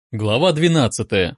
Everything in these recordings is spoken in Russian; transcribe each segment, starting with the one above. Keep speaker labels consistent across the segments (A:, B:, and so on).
A: Глава 12.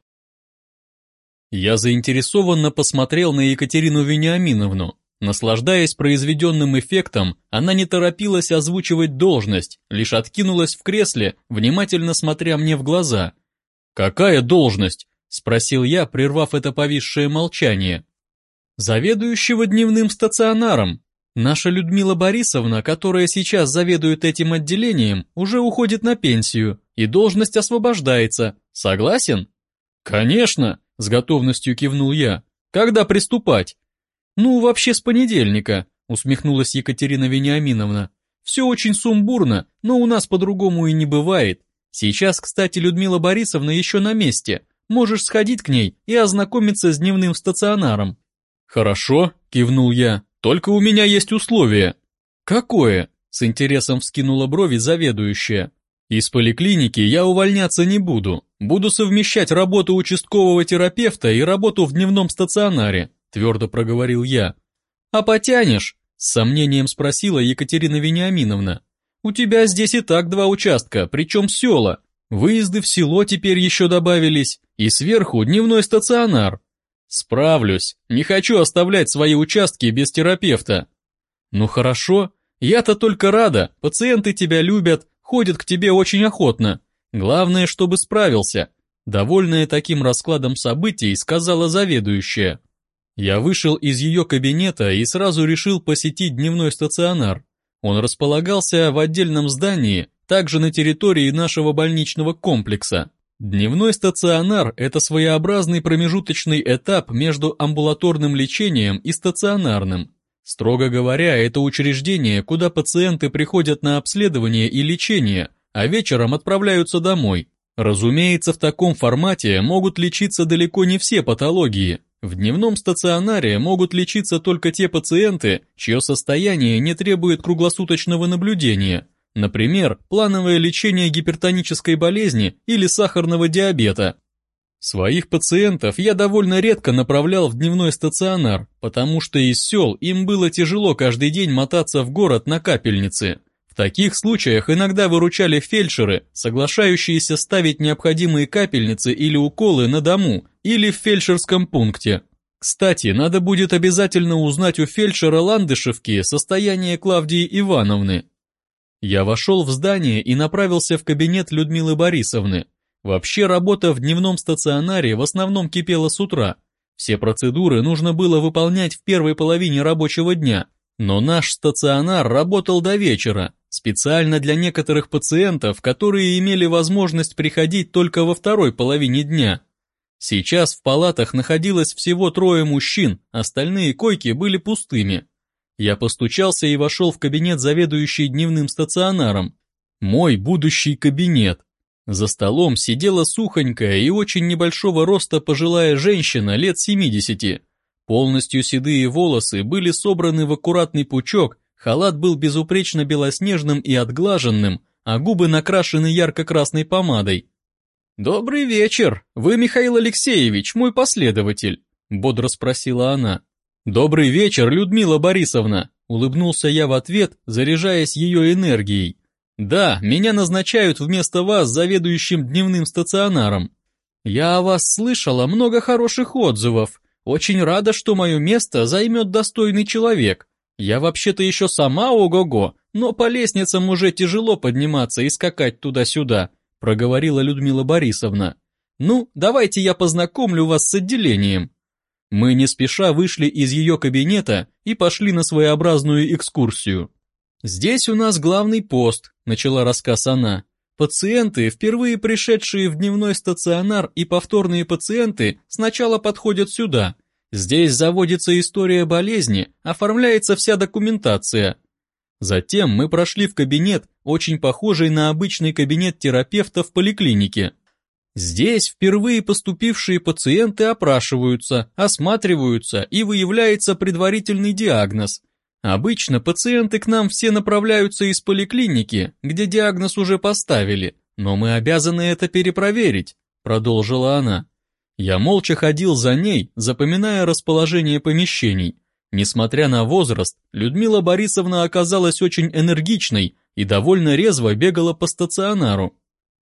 A: Я заинтересованно посмотрел на Екатерину Вениаминовну. Наслаждаясь произведенным эффектом, она не торопилась озвучивать должность, лишь откинулась в кресле, внимательно смотря мне в глаза. «Какая должность?» – спросил я, прервав это повисшее молчание. «Заведующего дневным стационаром. Наша Людмила Борисовна, которая сейчас заведует этим отделением, уже уходит на пенсию, и должность освобождается. Согласен?» «Конечно!» – с готовностью кивнул я. «Когда приступать?» «Ну, вообще с понедельника», — усмехнулась Екатерина Вениаминовна. «Все очень сумбурно, но у нас по-другому и не бывает. Сейчас, кстати, Людмила Борисовна еще на месте. Можешь сходить к ней и ознакомиться с дневным стационаром». «Хорошо», — кивнул я, — «только у меня есть условие». «Какое?» — с интересом вскинула брови заведующая. «Из поликлиники я увольняться не буду. Буду совмещать работу участкового терапевта и работу в дневном стационаре», — твердо проговорил я. «А потянешь?» — с сомнением спросила Екатерина Вениаминовна. «У тебя здесь и так 2 участка, причем села. Выезды в село теперь еще добавились, и сверху дневной стационар». «Справлюсь, не хочу оставлять свои участки без терапевта». «Ну хорошо, я-то только рада, пациенты тебя любят, ходят к тебе очень охотно. Главное, чтобы справился», — довольная таким раскладом событий, сказала заведующая. Я вышел из ее кабинета и сразу решил посетить дневной стационар. Он располагался в отдельном здании, также на территории нашего больничного комплекса. Дневной стационар – это своеобразный промежуточный этап между амбулаторным лечением и стационарным. Строго говоря, это учреждение, куда пациенты приходят на обследование и лечение, а вечером отправляются домой. Разумеется, в таком формате могут лечиться далеко не все патологии. В дневном стационаре могут лечиться только те пациенты, чье состояние не требует круглосуточного наблюдения, например, плановое лечение гипертонической болезни или сахарного диабета. Своих пациентов я довольно редко направлял в дневной стационар, потому что из сел им было тяжело каждый день мотаться в город на капельницы. В таких случаях иногда выручали фельдшеры, соглашающиеся ставить необходимые капельницы или уколы на дому или в фельдшерском пункте. Кстати, надо будет обязательно узнать у фельдшера Ландышевки состояние Клавдии Ивановны. Я вошел в здание и направился в кабинет Людмилы Борисовны. Вообще работа в дневном стационаре в основном кипела с утра. Все процедуры нужно было выполнять в первой половине рабочего дня, но наш стационар работал до вечера, специально для некоторых пациентов, которые имели возможность приходить только во второй половине дня. Сейчас в палатах находилось всего 3 мужчин, остальные койки были пустыми. Я постучался и вошел в кабинет заведующей дневным стационаром. Мой будущий кабинет. За столом сидела сухонькая и очень небольшого роста пожилая женщина лет 70. Полностью седые волосы были собраны в аккуратный пучок, халат был безупречно белоснежным и отглаженным, а губы накрашены ярко-красной помадой. «Добрый вечер, вы Михаил Алексеевич, мой последователь?» – бодро спросила она. «Добрый вечер, Людмила Борисовна», – улыбнулся я в ответ, заряжаясь ее энергией. «Да, меня назначают вместо вас заведующим дневным стационаром. Я о вас слышала много хороших отзывов. Очень рада, что мое место займет достойный человек. Я вообще-то еще сама ого-го, но по лестницам уже тяжело подниматься и скакать туда-сюда», проговорила Людмила Борисовна. «Ну, давайте я познакомлю вас с отделением». Мы не спеша вышли из ее кабинета и пошли на своеобразную экскурсию. «Здесь у нас главный пост», — начала рассказ она. «Пациенты, впервые пришедшие в дневной стационар, и повторные пациенты сначала подходят сюда. Здесь заводится история болезни, оформляется вся документация». Затем мы прошли в кабинет, очень похожий на обычный кабинет терапевта в поликлинике. Здесь впервые поступившие пациенты опрашиваются, осматриваются и выявляется предварительный диагноз. Обычно пациенты к нам все направляются из поликлиники, где диагноз уже поставили, но мы обязаны это перепроверить, продолжила она. Я молча ходил за ней, запоминая расположение помещений. Несмотря на возраст, Людмила Борисовна оказалась очень энергичной и довольно резво бегала по стационару.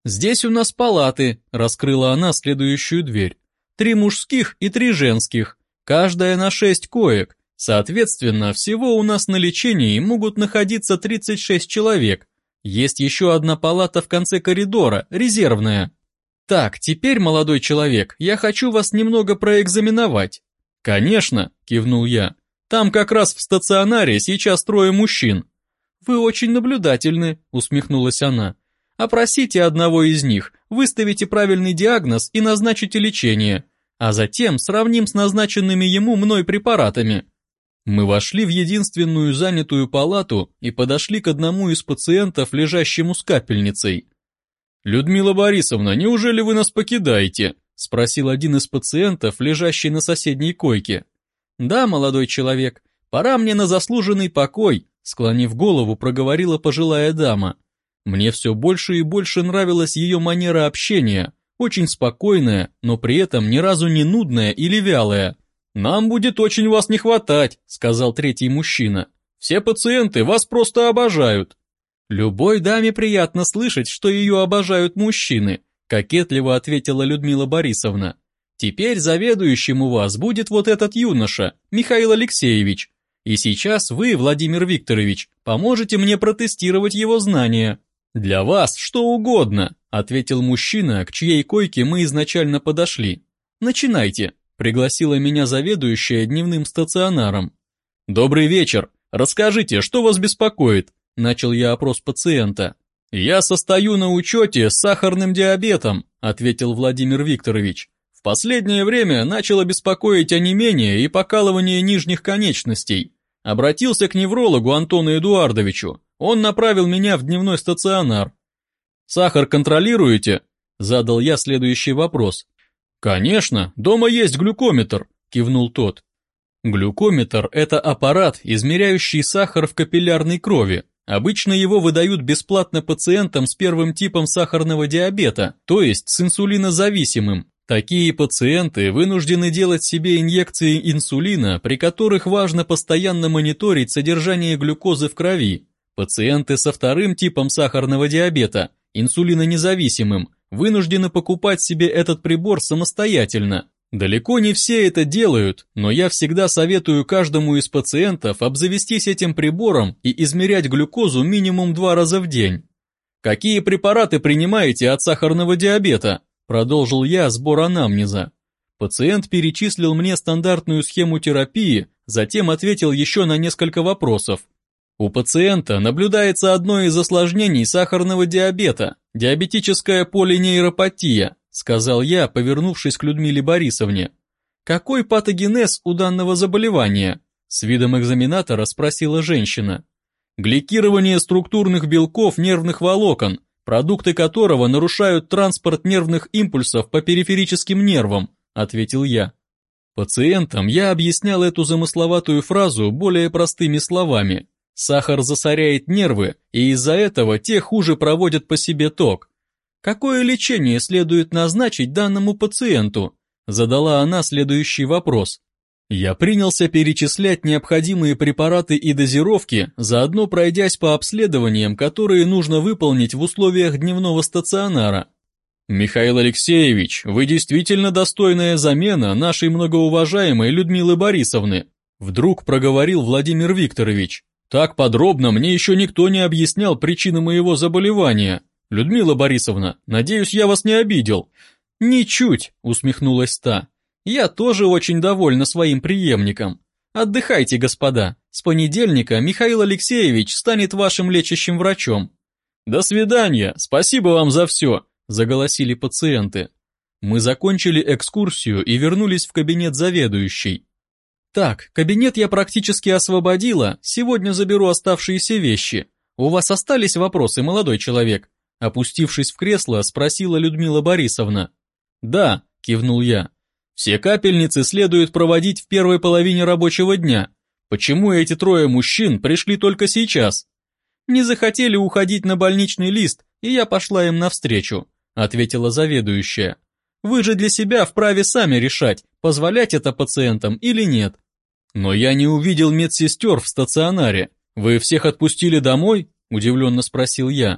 A: «Здесь у нас палаты», — раскрыла она следующую дверь. 3 мужских и 3 женских, каждая на 6 коек. Соответственно, всего у нас на лечении могут находиться 36 человек. Есть еще одна палата в конце коридора, резервная. Так, теперь, молодой человек, я хочу вас немного проэкзаменовать. Конечно, кивнул я. Там как раз в стационаре сейчас 3 мужчин. Вы очень наблюдательны, усмехнулась она. Опросите одного из них, выставите правильный диагноз и назначите лечение, а затем сравним с назначенными ему мной препаратами. Мы вошли в единственную занятую палату и подошли к одному из пациентов, лежащему с капельницей. «Людмила Борисовна, неужели вы нас покидаете?» – спросил один из пациентов, лежащий на соседней койке. «Да, молодой человек, пора мне на заслуженный покой», – склонив голову, проговорила пожилая дама. Мне все больше и больше нравилась ее манера общения, очень спокойная, но при этом ни разу не нудная или вялая. «Нам будет очень вас не хватать», — сказал третий мужчина. «Все пациенты вас просто обожают». «Любой даме приятно слышать, что ее обожают мужчины», — кокетливо ответила Людмила Борисовна. «Теперь заведующим у вас будет вот этот юноша, Михаил Алексеевич. И сейчас вы, Владимир Викторович, поможете мне протестировать его знания». «Для вас что угодно», — ответил мужчина, к чьей койке мы изначально подошли. «Начинайте», — пригласила меня заведующая дневным стационаром. «Добрый вечер. Расскажите, что вас беспокоит?» — начал я опрос пациента. «Я состою на учете с сахарным диабетом», — ответил Владимир Викторович. «В последнее время начало беспокоить онемение и покалывание нижних конечностей. Обратился к неврологу Антону Эдуардовичу. Он направил меня в дневной стационар. «Сахар контролируете?» – задал я следующий вопрос. «Конечно, дома есть глюкометр», – кивнул тот. Глюкометр – это аппарат, измеряющий сахар в капиллярной крови. Обычно его выдают бесплатно пациентам с 1 типом сахарного диабета, то есть с инсулинозависимым. Такие пациенты вынуждены делать себе инъекции инсулина, при которых важно постоянно мониторить содержание глюкозы в крови. Пациенты со 2 типом сахарного диабета, инсулинонезависимым, вынуждены покупать себе этот прибор самостоятельно. Далеко не все это делают, но я всегда советую каждому из пациентов обзавестись этим прибором и измерять глюкозу минимум 2 раза в день. «Какие препараты принимаете от сахарного диабета?» – продолжил я сбор анамнеза. Пациент перечислил мне стандартную схему терапии, затем ответил еще на несколько вопросов. У пациента наблюдается одно из осложнений сахарного диабета – диабетическая полинейропатия, сказал я, повернувшись к Людмиле Борисовне. Какой патогенез у данного заболевания? С видом экзаменатора спросила женщина. Гликирование структурных белков нервных волокон, продукты которого нарушают транспорт нервных импульсов по периферическим нервам, ответил я. Пациентам я объяснял эту замысловатую фразу более простыми словами. Сахар засоряет нервы, и из-за этого те хуже проводят по себе ток. Какое лечение следует назначить данному пациенту? Задала она следующий вопрос. Я принялся перечислять необходимые препараты и дозировки, заодно пройдясь по обследованиям, которые нужно выполнить в условиях дневного стационара. «Михаил Алексеевич, вы действительно достойная замена нашей многоуважаемой Людмилы Борисовны», вдруг проговорил Владимир Викторович. «Так подробно мне еще никто не объяснял причины моего заболевания. Людмила Борисовна, надеюсь, я вас не обидел». «Ничуть», усмехнулась та. «Я тоже очень довольна своим преемником. Отдыхайте, господа. С понедельника Михаил Алексеевич станет вашим лечащим врачом». «До свидания, спасибо вам за все», заголосили пациенты. Мы закончили экскурсию и вернулись в кабинет заведующей. «Так, кабинет я практически освободила, сегодня заберу оставшиеся вещи. У вас остались вопросы, молодой человек?» Опустившись в кресло, спросила Людмила Борисовна. «Да», кивнул я. «Все капельницы следует проводить в первой половине рабочего дня. Почему эти 3 мужчин пришли только сейчас?» «Не захотели уходить на больничный лист, и я пошла им навстречу», ответила заведующая. «Вы же для себя вправе сами решать, позволять это пациентам или нет». «Но я не увидел медсестер в стационаре. Вы всех отпустили домой?» – удивленно спросил я.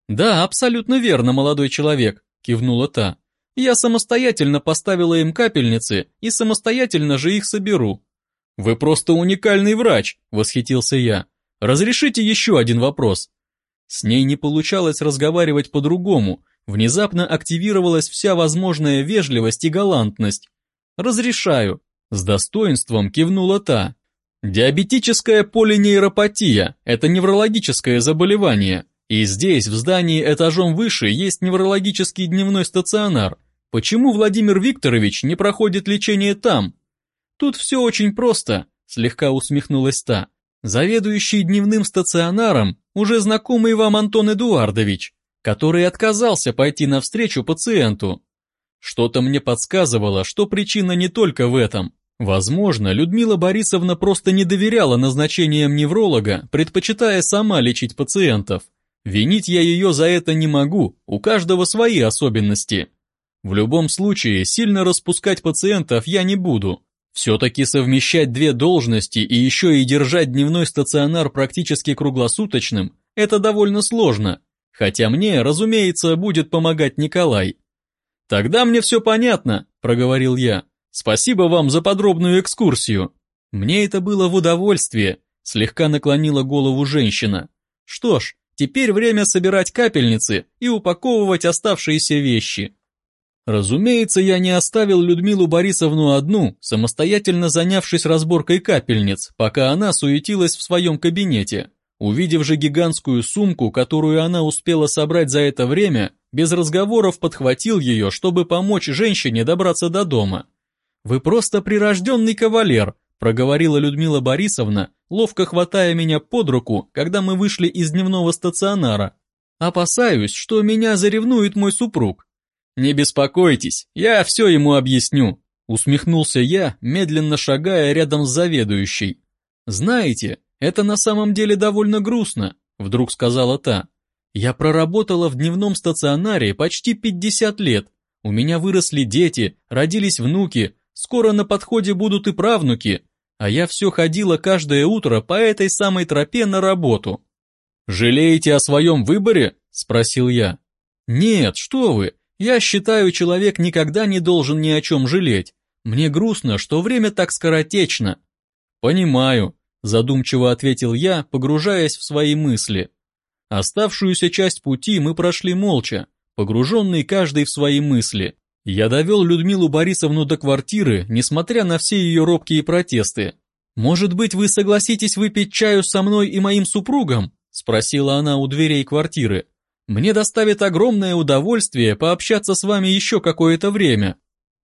A: «Да, абсолютно верно, молодой человек», – кивнула та. «Я самостоятельно поставила им капельницы и самостоятельно же их соберу». «Вы просто уникальный врач», – восхитился я. «Разрешите еще один вопрос?» С ней не получалось разговаривать по-другому, внезапно активировалась вся возможная вежливость и галантность. «Разрешаю», – с достоинством кивнула та. «Диабетическая полинейропатия – это неврологическое заболевание, и здесь, в здании этажом выше, есть неврологический дневной стационар. Почему Владимир Викторович не проходит лечение там?» «Тут все очень просто», – слегка усмехнулась та. «Заведующий дневным стационаром уже знакомый вам Антон Эдуардович, который отказался пойти навстречу пациенту». Что-то мне подсказывало, что причина не только в этом. Возможно, Людмила Борисовна просто не доверяла назначениям невролога, предпочитая сама лечить пациентов. Винить я ее за это не могу, у каждого свои особенности. В любом случае, сильно распускать пациентов я не буду. Все-таки совмещать две должности и еще и держать дневной стационар практически круглосуточным – это довольно сложно. Хотя мне, разумеется, будет помогать Николай. «Тогда мне все понятно», – проговорил я. «Спасибо вам за подробную экскурсию». «Мне это было в удовольствие», – слегка наклонила голову женщина. «Что ж, теперь время собирать капельницы и упаковывать оставшиеся вещи». Разумеется, я не оставил Людмилу Борисовну одну, самостоятельно занявшись разборкой капельниц, пока она суетилась в своем кабинете. Увидев же гигантскую сумку, которую она успела собрать за это время, без разговоров подхватил ее, чтобы помочь женщине добраться до дома. «Вы просто прирожденный кавалер», – проговорила Людмила Борисовна, ловко хватая меня под руку, когда мы вышли из дневного стационара. «Опасаюсь, что меня заревнует мой супруг». «Не беспокойтесь, я все ему объясню», – усмехнулся я, медленно шагая рядом с заведующей. «Знаете, это на самом деле довольно грустно», – вдруг сказала та. «Я проработала в дневном стационаре почти 50 лет. У меня выросли дети, родились внуки, скоро на подходе будут и правнуки, а я все ходила каждое утро по этой самой тропе на работу». «Жалеете о своем выборе?» – спросил я. «Нет, что вы. Я считаю, человек никогда не должен ни о чем жалеть. Мне грустно, что время так скоротечно». «Понимаю», – задумчиво ответил я, погружаясь в свои мысли. Оставшуюся часть пути мы прошли молча, погруженные каждый в свои мысли. Я довел Людмилу Борисовну до квартиры, несмотря на все ее робкие протесты. «Может быть, вы согласитесь выпить чаю со мной и моим супругом?» – спросила она у дверей квартиры. «Мне доставит огромное удовольствие пообщаться с вами еще какое-то время».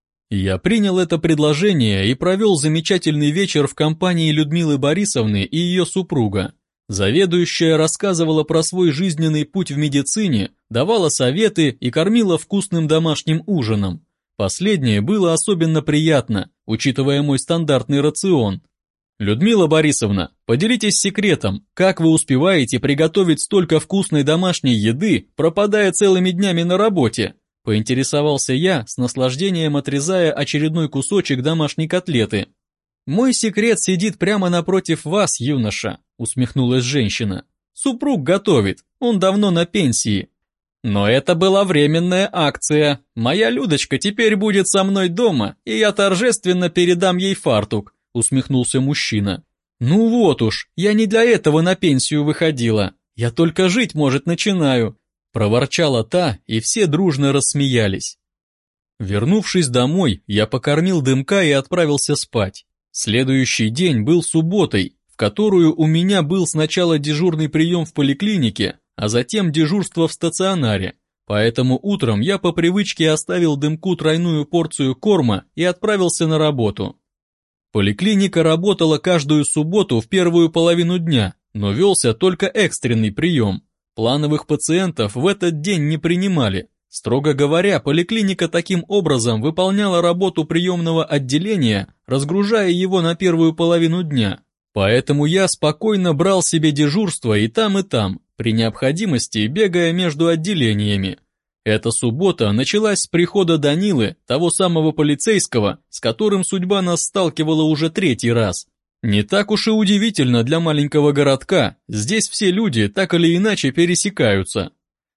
A: Я принял это предложение и провел замечательный вечер в компании Людмилы Борисовны и ее супруга. Заведующая рассказывала про свой жизненный путь в медицине, давала советы и кормила вкусным домашним ужином. Последнее было особенно приятно, учитывая мой стандартный рацион. «Людмила Борисовна, поделитесь секретом, как вы успеваете приготовить столько вкусной домашней еды, пропадая целыми днями на работе?» – поинтересовался я, с наслаждением отрезая очередной кусочек домашней котлеты. «Мой секрет сидит прямо напротив вас, юноша», – усмехнулась женщина. «Супруг готовит, он давно на пенсии». «Но это была временная акция. Моя Людочка теперь будет со мной дома, и я торжественно передам ей фартук», – усмехнулся мужчина. «Ну вот уж, я не для этого на пенсию выходила. Я только жить, может, начинаю», – проворчала та, и все дружно рассмеялись. Вернувшись домой, я покормил Дымка и отправился спать. Следующий день был субботой, в которую у меня был сначала дежурный прием в поликлинике, а затем дежурство в стационаре. Поэтому утром я по привычке оставил Дымку тройную порцию корма и отправился на работу. Поликлиника работала каждую субботу в первую половину дня, но велся только экстренный прием. Плановых пациентов в этот день не принимали. Строго говоря, поликлиника таким образом выполняла работу приемного отделения, разгружая его на первую половину дня. Поэтому я спокойно брал себе дежурство и там, при необходимости бегая между отделениями. Эта суббота началась с прихода Данилы, того самого полицейского, с которым судьба нас сталкивала уже третий раз. Не так уж и удивительно для маленького городка, здесь все люди так или иначе пересекаются.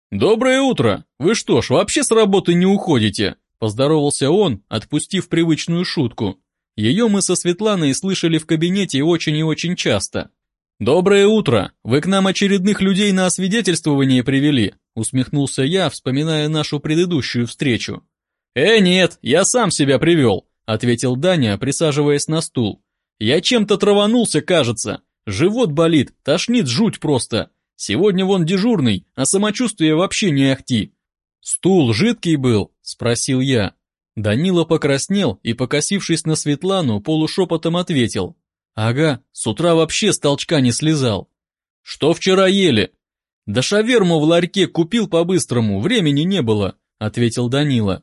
A: «Доброе утро! Вы что ж, вообще с работы не уходите?» Поздоровался он, отпустив привычную шутку. Ее мы со Светланой слышали в кабинете очень и очень часто. «Доброе утро! Вы к нам очередных людей на освидетельствование привели?» Усмехнулся я, вспоминая нашу предыдущую встречу. Нет, я сам себя привел», ответил Даня, присаживаясь на стул. «Я чем-то траванулся, кажется. Живот болит, тошнит жуть просто. Сегодня вон дежурный, а самочувствие вообще не ахти». «Стул жидкий был?» – спросил я. Данила покраснел и, покосившись на Светлану, полушепотом ответил. «Ага, с утра вообще с толчка не слезал». «Что вчера ели?» «Да шаверму в ларьке купил по-быстрому, времени не было», – ответил Данила.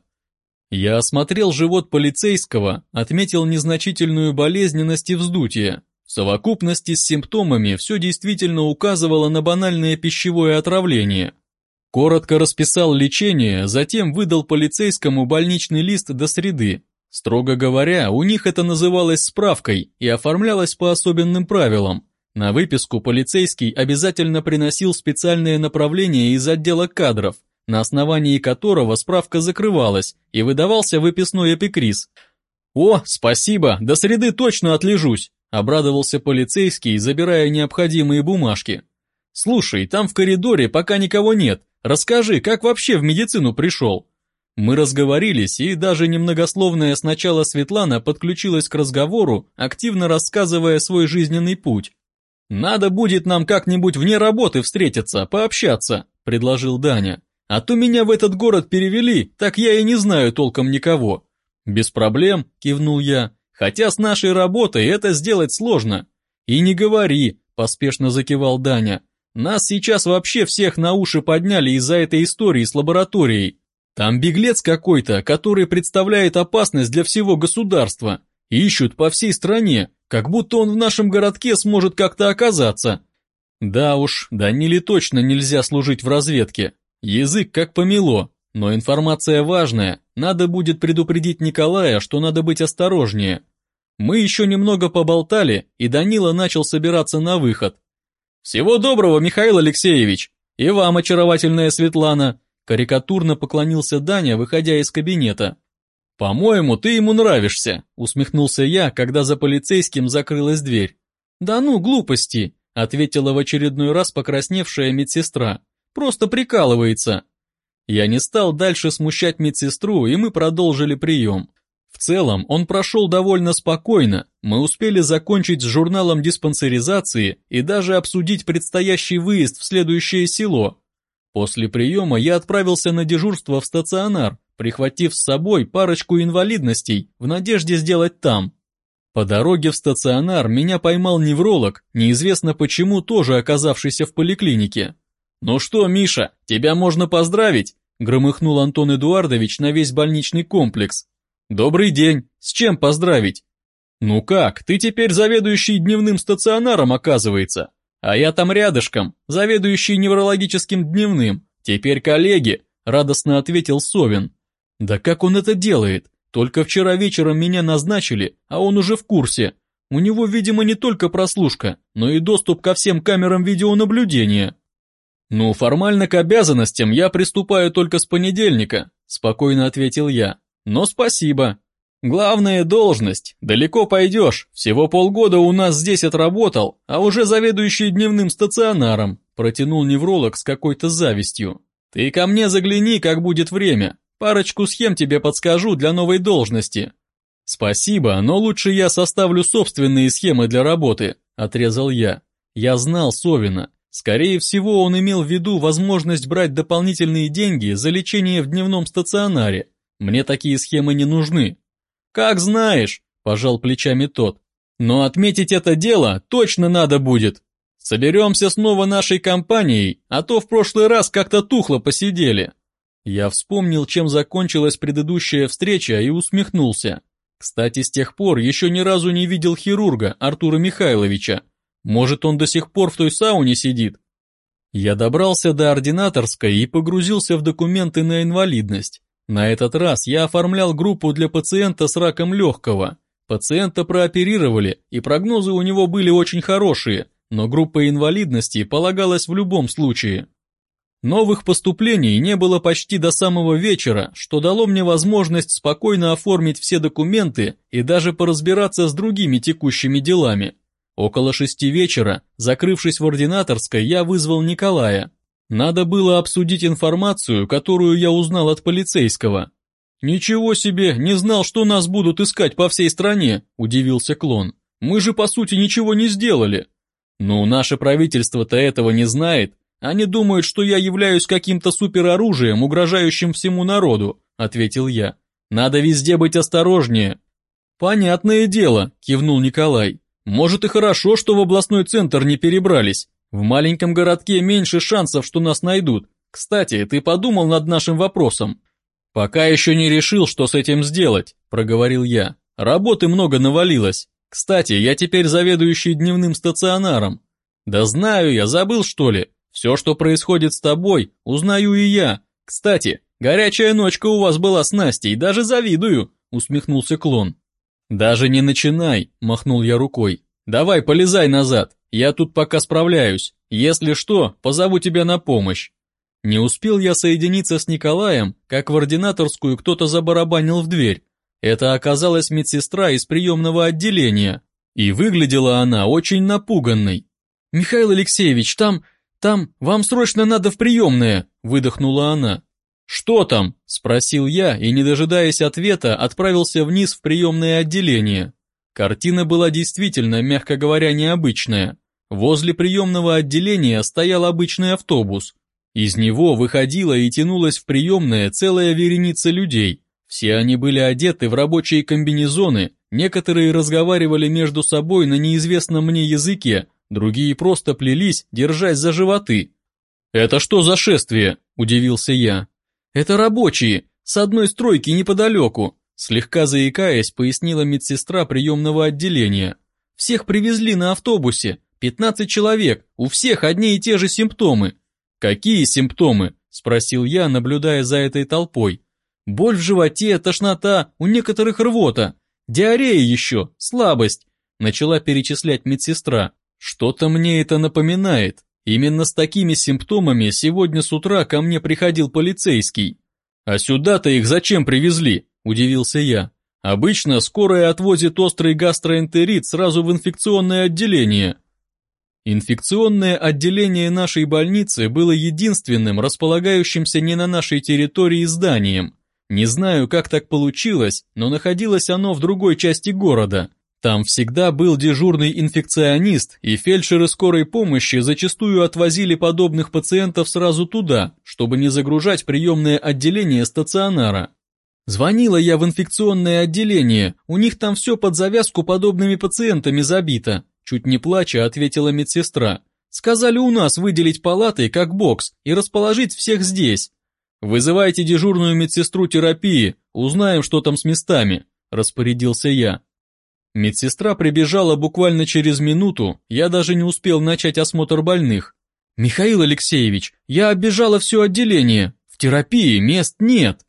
A: Я осмотрел живот полицейского, отметил незначительную болезненность и вздутие. В совокупности с симптомами все действительно указывало на банальное пищевое отравление. Коротко расписал лечение, затем выдал полицейскому больничный лист до среды. Строго говоря, у них это называлось справкой и оформлялось по особенным правилам. На выписку полицейский обязательно приносил специальное направление из отдела кадров, на основании которого справка закрывалась и выдавался выписной эпикриз. «О, спасибо, до среды точно отлежусь», – обрадовался полицейский, забирая необходимые бумажки. «Слушай, там в коридоре пока никого нет. Расскажи, как вообще в медицину пришел?» Мы разговорились, и даже немногословная сначала Светлана подключилась к разговору, активно рассказывая свой жизненный путь. «Надо будет нам как-нибудь вне работы встретиться, пообщаться», – предложил Даня. «А то меня в этот город перевели, так я и не знаю толком никого». «Без проблем», – кивнул я, – «хотя с нашей работой это сделать сложно». «И не говори», – поспешно закивал Даня. «Нас сейчас вообще всех на уши подняли из-за этой истории с лабораторией. Там беглец какой-то, который представляет опасность для всего государства. Ищут по всей стране, как будто он в нашем городке сможет как-то оказаться». Да уж, Даниле точно нельзя служить в разведке. Язык как помело, но информация важная, надо будет предупредить Николая, что надо быть осторожнее. Мы еще немного поболтали, и Данила начал собираться на выход. «Всего доброго, Михаил Алексеевич! И вам, очаровательная Светлана!» Карикатурно поклонился Даня, выходя из кабинета. «По-моему, ты ему нравишься», усмехнулся я, когда за полицейским закрылась дверь. «Да ну, глупости», ответила в очередной раз покрасневшая медсестра. «Просто прикалывается». Я не стал дальше смущать медсестру, и мы продолжили прием. В целом, он прошел довольно спокойно, мы успели закончить с журналом диспансеризации и даже обсудить предстоящий выезд в следующее село. После приема я отправился на дежурство в стационар, прихватив с собой парочку инвалидностей в надежде сделать там. По дороге в стационар меня поймал невролог, неизвестно почему тоже оказавшийся в поликлинике. «Ну что, Миша, тебя можно поздравить?» – громыхнул Антон Эдуардович на весь больничный комплекс. «Добрый день, с чем поздравить?» «Ну как, ты теперь заведующий дневным стационаром, оказывается. А я там рядышком, заведующий неврологическим дневным. Теперь коллеги», – радостно ответил Совин. «Да как он это делает? Только вчера вечером меня назначили, а он уже в курсе. У него, видимо, не только прослушка, но и доступ ко всем камерам видеонаблюдения». «Ну, формально к обязанностям я приступаю только с понедельника», – спокойно ответил я. «Но спасибо. Главная должность, далеко пойдешь, всего полгода у нас здесь отработал, а уже заведующий дневным стационаром», – протянул невролог с какой-то завистью. «Ты ко мне загляни, как будет время, парочку схем тебе подскажу для новой должности». «Спасибо, но лучше я составлю собственные схемы для работы», – отрезал я. Я знал Совина. Скорее всего, он имел в виду возможность брать дополнительные деньги за лечение в дневном стационаре. Мне такие схемы не нужны. «Как знаешь», – пожал плечами тот. «Но отметить это дело точно надо будет. Соберемся снова нашей компанией, а то в прошлый раз как-то тухло посидели». Я вспомнил, чем закончилась предыдущая встреча, и усмехнулся. Кстати, с тех пор еще ни разу не видел хирурга Артура Михайловича. Может, он до сих пор в той сауне сидит? Я добрался до ординаторской и погрузился в документы на инвалидность. На этот раз я оформлял группу для пациента с раком легкого. Пациента прооперировали, и прогнозы у него были очень хорошие, но группа инвалидности полагалась в любом случае. Новых поступлений не было почти до самого вечера, что дало мне возможность спокойно оформить все документы и даже поразбираться с другими текущими делами. Около 6 вечера, закрывшись в ординаторской, я вызвал Николая. Надо было обсудить информацию, которую я узнал от полицейского. «Ничего себе, не знал, что нас будут искать по всей стране», – удивился Клон. «Мы же, по сути, ничего не сделали». «Ну, наше правительство-то этого не знает. Они думают, что я являюсь каким-то супероружием, угрожающим всему народу», – ответил я. «Надо везде быть осторожнее». «Понятное дело», – кивнул Николай. «Может и хорошо, что в областной центр не перебрались. В маленьком городке меньше шансов, что нас найдут. Кстати, ты подумал над нашим вопросом?» «Пока еще не решил, что с этим сделать», – проговорил я. «Работы много навалилось. Кстати, я теперь заведующий дневным стационаром». «Да знаю я, забыл что ли? Все, что происходит с тобой, узнаю и я. Кстати, горячая ночка у вас была с Настей, даже завидую», – усмехнулся Клон. «Даже не начинай», – махнул я рукой. «Давай, полезай назад, я тут пока справляюсь. Если что, позову тебя на помощь». Не успел я соединиться с Николаем, как в ординаторскую кто-то забарабанил в дверь. Это оказалась медсестра из приемного отделения, и выглядела она очень напуганной. «Михаил Алексеевич, там, вам срочно надо в приемное», – выдохнула она. «Что там?» – спросил я и, не дожидаясь ответа, отправился вниз в приемное отделение. Картина была действительно, мягко говоря, необычная. Возле приемного отделения стоял обычный автобус. Из него выходила и тянулась в приемное целая вереница людей. Все они были одеты в рабочие комбинезоны, некоторые разговаривали между собой на неизвестном мне языке, другие просто плелись, держась за животы. «Это что за шествие?» – удивился я. «Это рабочие, с одной стройки неподалеку», – слегка заикаясь, пояснила медсестра приемного отделения. «Всех привезли на автобусе, 15 человек, у всех одни и те же симптомы». «Какие симптомы?» – спросил я, наблюдая за этой толпой. «Боль в животе, тошнота, у некоторых рвота, диарея еще, слабость», – начала перечислять медсестра. «Что-то мне это напоминает. Именно с такими симптомами сегодня с утра ко мне приходил полицейский». «А сюда-то их зачем привезли?» – удивился я. «Обычно скорая отвозит острый гастроэнтерит сразу в инфекционное отделение». Инфекционное отделение нашей больницы было единственным располагающимся не на нашей территории зданием. Не знаю, как так получилось, но находилось оно в другой части города. Там всегда был дежурный инфекционист, и фельдшеры скорой помощи зачастую отвозили подобных пациентов сразу туда, чтобы не загружать приемное отделение стационара. Звонила я в инфекционное отделение, у них там все под завязку подобными пациентами забито. Чуть не плача, ответила медсестра. «Сказали у нас выделить палаты как бокс и расположить всех здесь. Вызывайте дежурную медсестру терапии, узнаем, что там с местами», – распорядился я. Медсестра прибежала буквально через минуту, я даже не успел начать осмотр больных. «Михаил Алексеевич, я оббежала все отделение, в терапии мест нет».